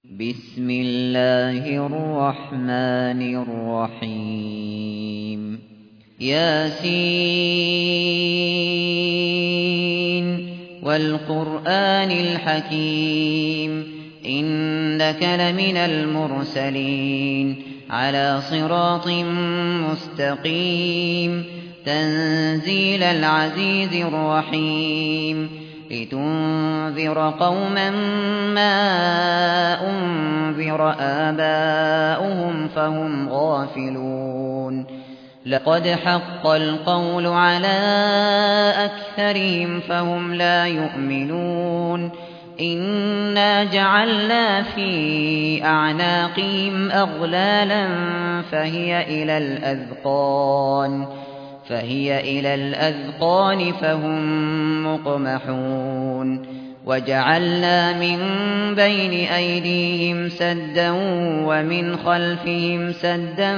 بسم الله الرحمن الرحيم ياسين والقرآن الحكيم إنك لمن المرسلين على صراط مستقيم تنزيل العزيز الرحيم لتنذر قوما ما أنذر آباؤهم فهم غافلون لقد حق القول على أكثرهم فهم لا يؤمنون إنا جعلنا في أعناقهم أغلالا فهي إلى الأذقان فهم مقمحون وجعلنا من بين أيديهم سدا ومن خلفهم سدا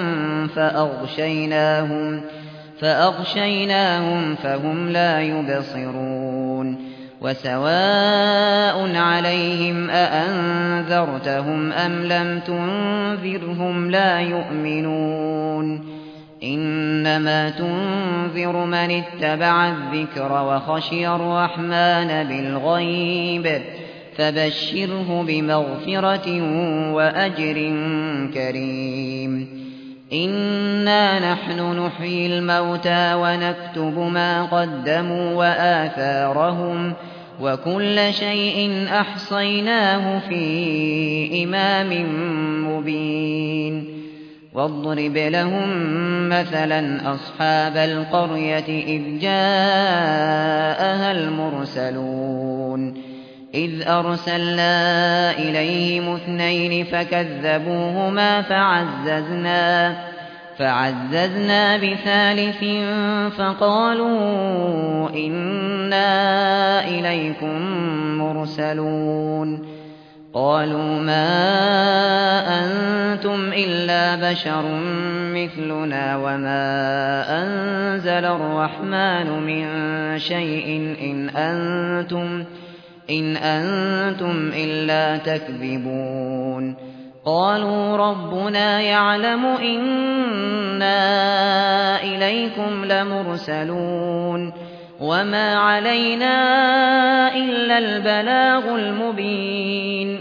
فأغشيناهم فهم لا يبصرون وسواء عليهم أأنذرتهم أم لم تنذرهم لا يؤمنون إنما تنذر من اتبع الذكر وخشي الرحمن بالغيب فبشره بمغفرة وأجر كريم إنا نحن نحيي الموتى ونكتب ما قدموا وآثارهم وكل شيء أحصيناه في إمام مبين واضرب لهم مثلا أصحاب القرية إذ جاءها المرسلون إذ أرسلنا إليهم 2 فكذبوهما فعززنا بثالث فقالوا إنا إليكم مرسلون قالوا ما أنتم إلا بشر مثلنا وما أنزل الرحمن من شيء إن أنتم إلا تكذبون قالوا ربنا يعلم إنا إليكم لمرسلون وما علينا إلا البلاغ المبين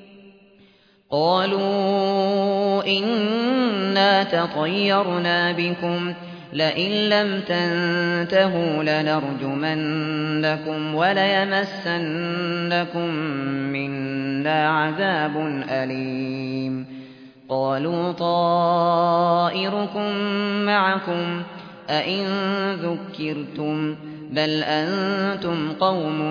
قالوا إنا تطيرنا بكم لئن لم تنتهوا لنرجمنكم وليمسنكم منا عذاب أليم قالوا طائركم معكم أئن ذكرتم بل أنتم قوم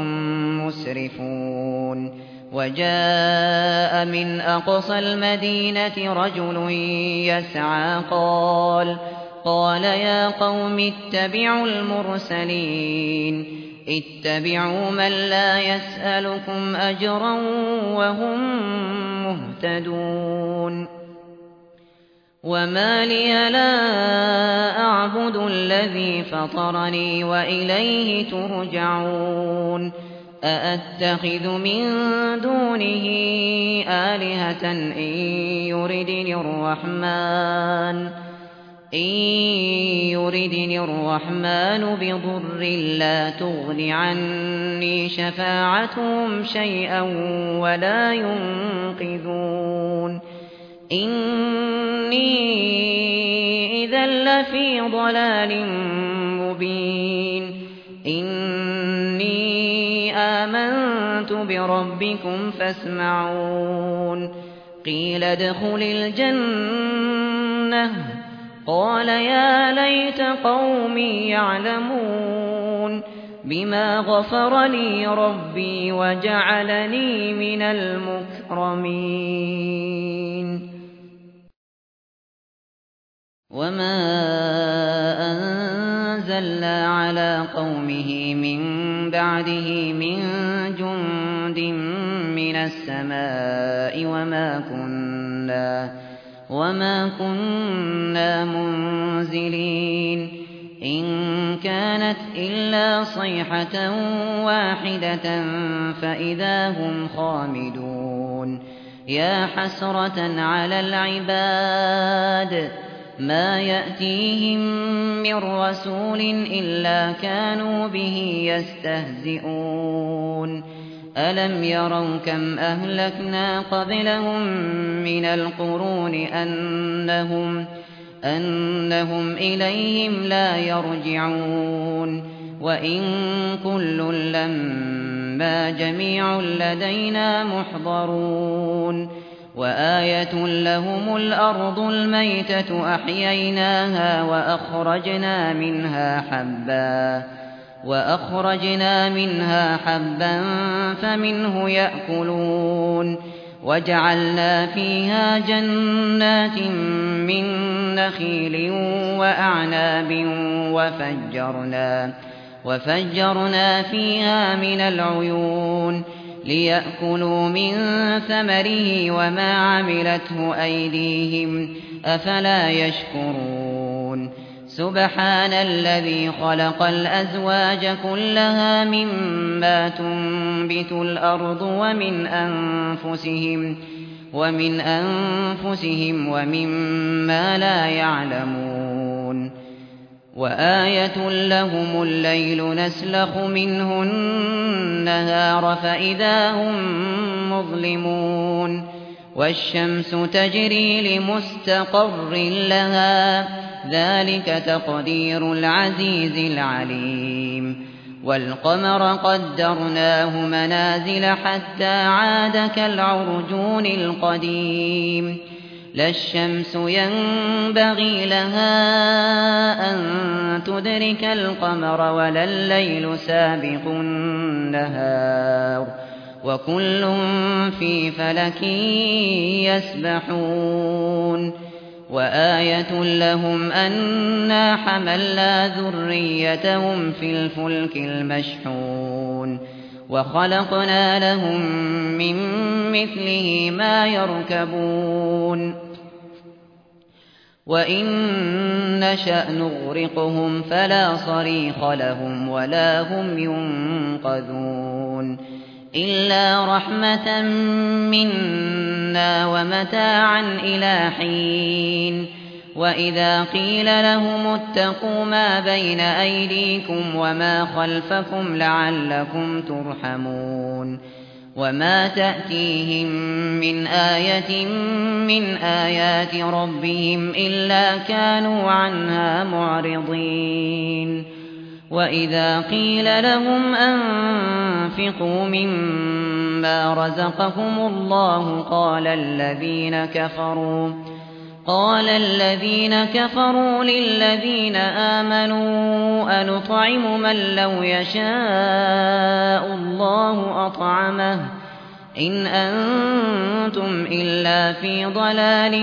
مسرفون وجاء من أقصى المدينة رجل يسعى قال يا قوم اتبعوا المرسلين اتبعوا من لا يسألكم أجرا وهم مهتدون وما لي لا أعبد الذي فطرني وإليه ترجعون أأتخذ من دونه آلهة إن يردني الرحمن بضر لا تغن عني شفاعتهم شيئا ولا ينقذون إني إذا لفي ضلال مبين إني آمنت بربكم فاسمعون قيل ادخل الجنة قال يا ليت قومي يعلمون بما غفر لي ربي وجعلني من المكرمين وما أنزلنا على قومه من بعده من جند من السماء وما كنا منزلين إن كانت إلا صيحة واحدة فإذا هم خامدون يا حسرة على العباد ما يأتيهم من رسول إلا كانوا به يستهزئون ألم يروا كم أهلكنا قبلهم من القرون أنهم إليهم لا يرجعون وإن كل لما جميع لدينا محضرون وآية لهم الأرض الميتة أحييناها وأخرجنا منها حبا فمنه يأكلون وجعلنا فيها جنات من نخيل وأعناب وفجرنا فيها من العيون ليأكلوا من ثمره وما عملته أيديهم أفلا يشكرون سبحان الذي خلق الأزواج كلها مما تنبت الأرض ومن أنفسهم ومما لا يعلمون وآية لهم الليل نسلخ منه النهار فإذا هم مظلمون والشمس تجري لمستقر لها ذلك تقدير العزيز العليم والقمر قدرناه منازل حتى عاد كالعرجون القديم لا الشمس ينبغي لها أن تدرك القمر ولا الليل سابق النهار وكل في فلك يسبحون وآية لهم أنا حملنا ذريتهم في الفلك المشحون وخلقنا لهم من مثله ما يركبون وإن نشأ نغرقهم فلا صريخ لهم ولا هم ينقذون إلا رحمة منا ومتاعا إلى حين وإذا قيل لهم اتقوا ما بين أيديكم وما خلفكم لعلكم ترحمون وما تأتيهم من آية من آيات ربهم إلا كانوا عنها معرضين وإذا قيل لهم أنفقوا مما رزقكم الله قال الذين كفروا للذين آمنوا أنطعم من لو يشاء الله أطعمه إن أنتم إلا في ضلال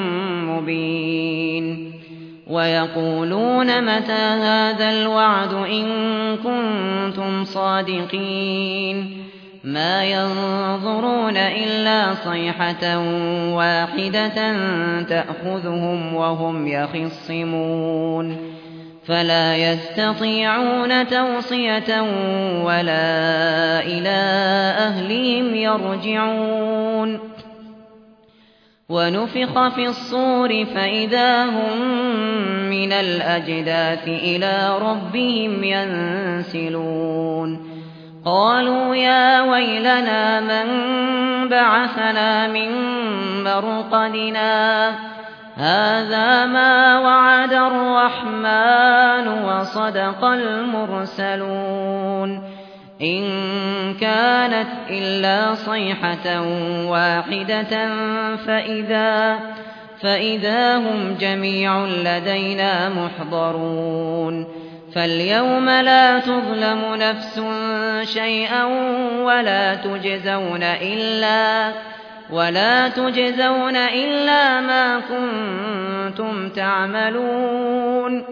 مبين ويقولون متى هذا الوعد إن كنتم صادقين ما ينظرون إلا صيحة واحدة تأخذهم وهم يخصمون فلا يستطيعون توصية ولا إلى أهلهم يرجعون ونفخ في الصور فإذا هم من الأجداث إلى ربهم ينسلون قالوا يا ويلنا من بعثنا من مرقدنا هذا ما وعد الرحمن وصدق المرسلون إن كانت إلا صيحة واحدة فإذا هم جميع لدينا محضرون فاليوم لا تظلم نفس شيئا ولا تجزون إلا ما كنتم تعملون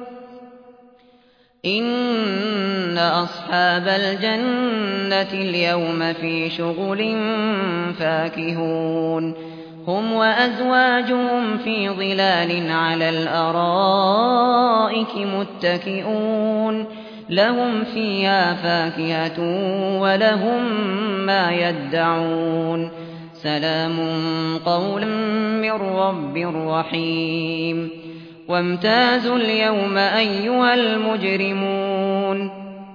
إن أصحاب الجنة اليوم في شغل فاكهون هم وأزواجهم في ظلال على الأرائك متكئون لهم فيها فاكهة ولهم ما يدعون سلام قولا من رب رحيم وامتازوا اليوم أيها المجرمون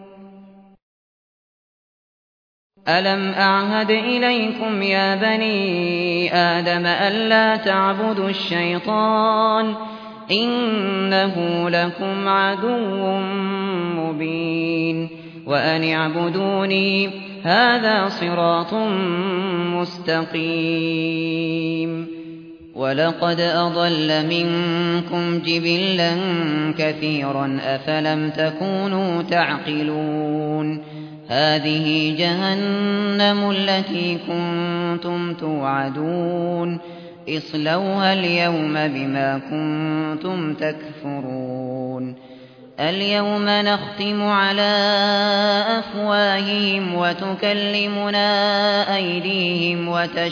ألم أعهد إليكم يا بني آدم ألا تعبدوا الشيطان إنه لكم عدو مبين وأن اعبدوني هذا صراط مستقيم ولقد أضل منكم جبلا كثيرا أفلم تكونوا تعقلون هذه جهنم التي كنتم توعدون اصلوها اليوم بما كنتم تكفرون اليوم نختم على أفواههم وتكلمنا أيديهم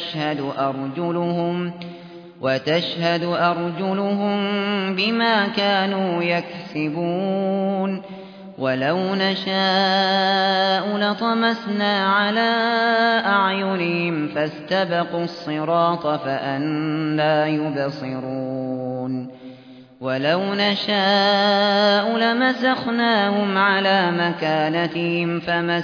وتشهد أرجلهم بما كانوا يكسبون ولو نشاء لطمسنا على أعينهم فاستبقوا الصراط فأنى يبصرون ولو نشاء لمسخناهم على مكانتهم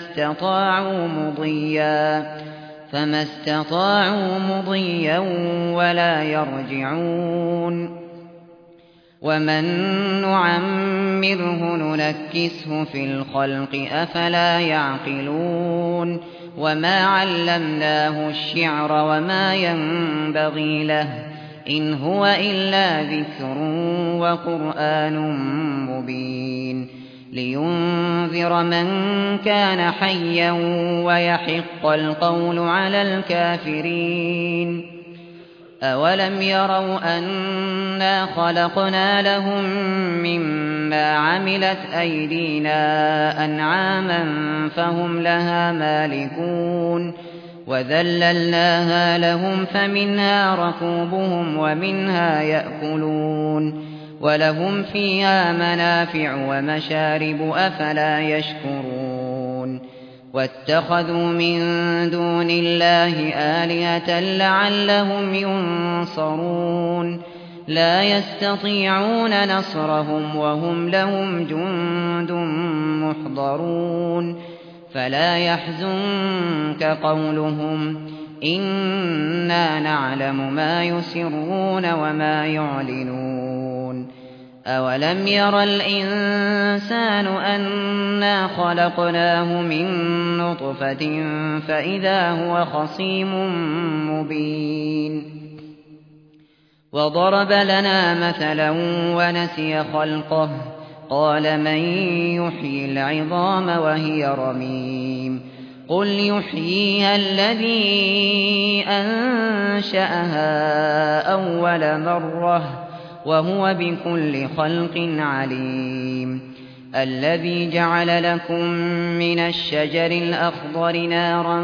فما استطاعوا مضيا ولا يرجعون ومن نعمره ننكسه في الخلق أفلا يعقلون وما علمناه الشعر وما ينبغي له إن هو إلا ذكر وقرآن مبين لينذر من كان حيا ويحق القول على الكافرين أولم يروا أنا خلقنا لهم مما عملت أيدينا أنعاما فهم لها مالكون وذللناها لهم فمنها ركوبهم ومنها يأكلون ولهم فيها منافع ومشارب أفلا يشكرون واتخذوا من دون الله آلهة لعلهم ينصرون لا يستطيعون نصرهم وهم لهم جند محضرون فلا يحزنك قولهم إنا نعلم ما يسرون وما يعلنون أولم ير الإنسان أنا خلقناه من نطفة فإذا هو خصيم مبين وضرب لنا مثلا ونسي خلقه قال من يحيي العظام وهي رميم قل يحييها الذي أنشأها أول مرة وهو بكل خلق عليم الذي جعل لكم من الشجر الأخضر نارا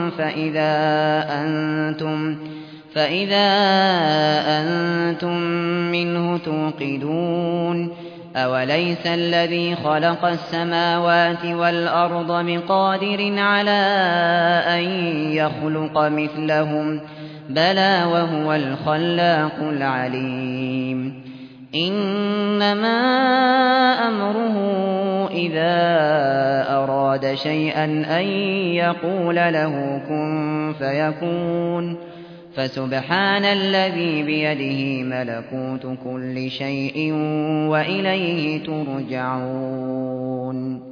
فإذا أنتم منه توقدون أوليس الذي خلق السماوات والأرض بقادر على أن يخلق مثلهم بلى وهو الخلاق العليم إنما أمره إذا أراد شيئا أن يقول له كن فيكون فسبحان الذي بيده ملكوت كل شيء وإليه ترجعون